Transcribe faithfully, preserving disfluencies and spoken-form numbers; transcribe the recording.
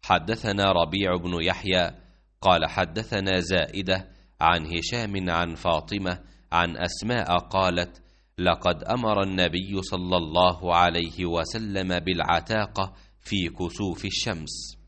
حدثنا ربيع بن يحيى قال حدثنا زائدة عن هشام عن فاطمة عن أسماء قالت: لقد أمر النبي صلى الله عليه وسلم بالعتاقة في كسوف الشمس.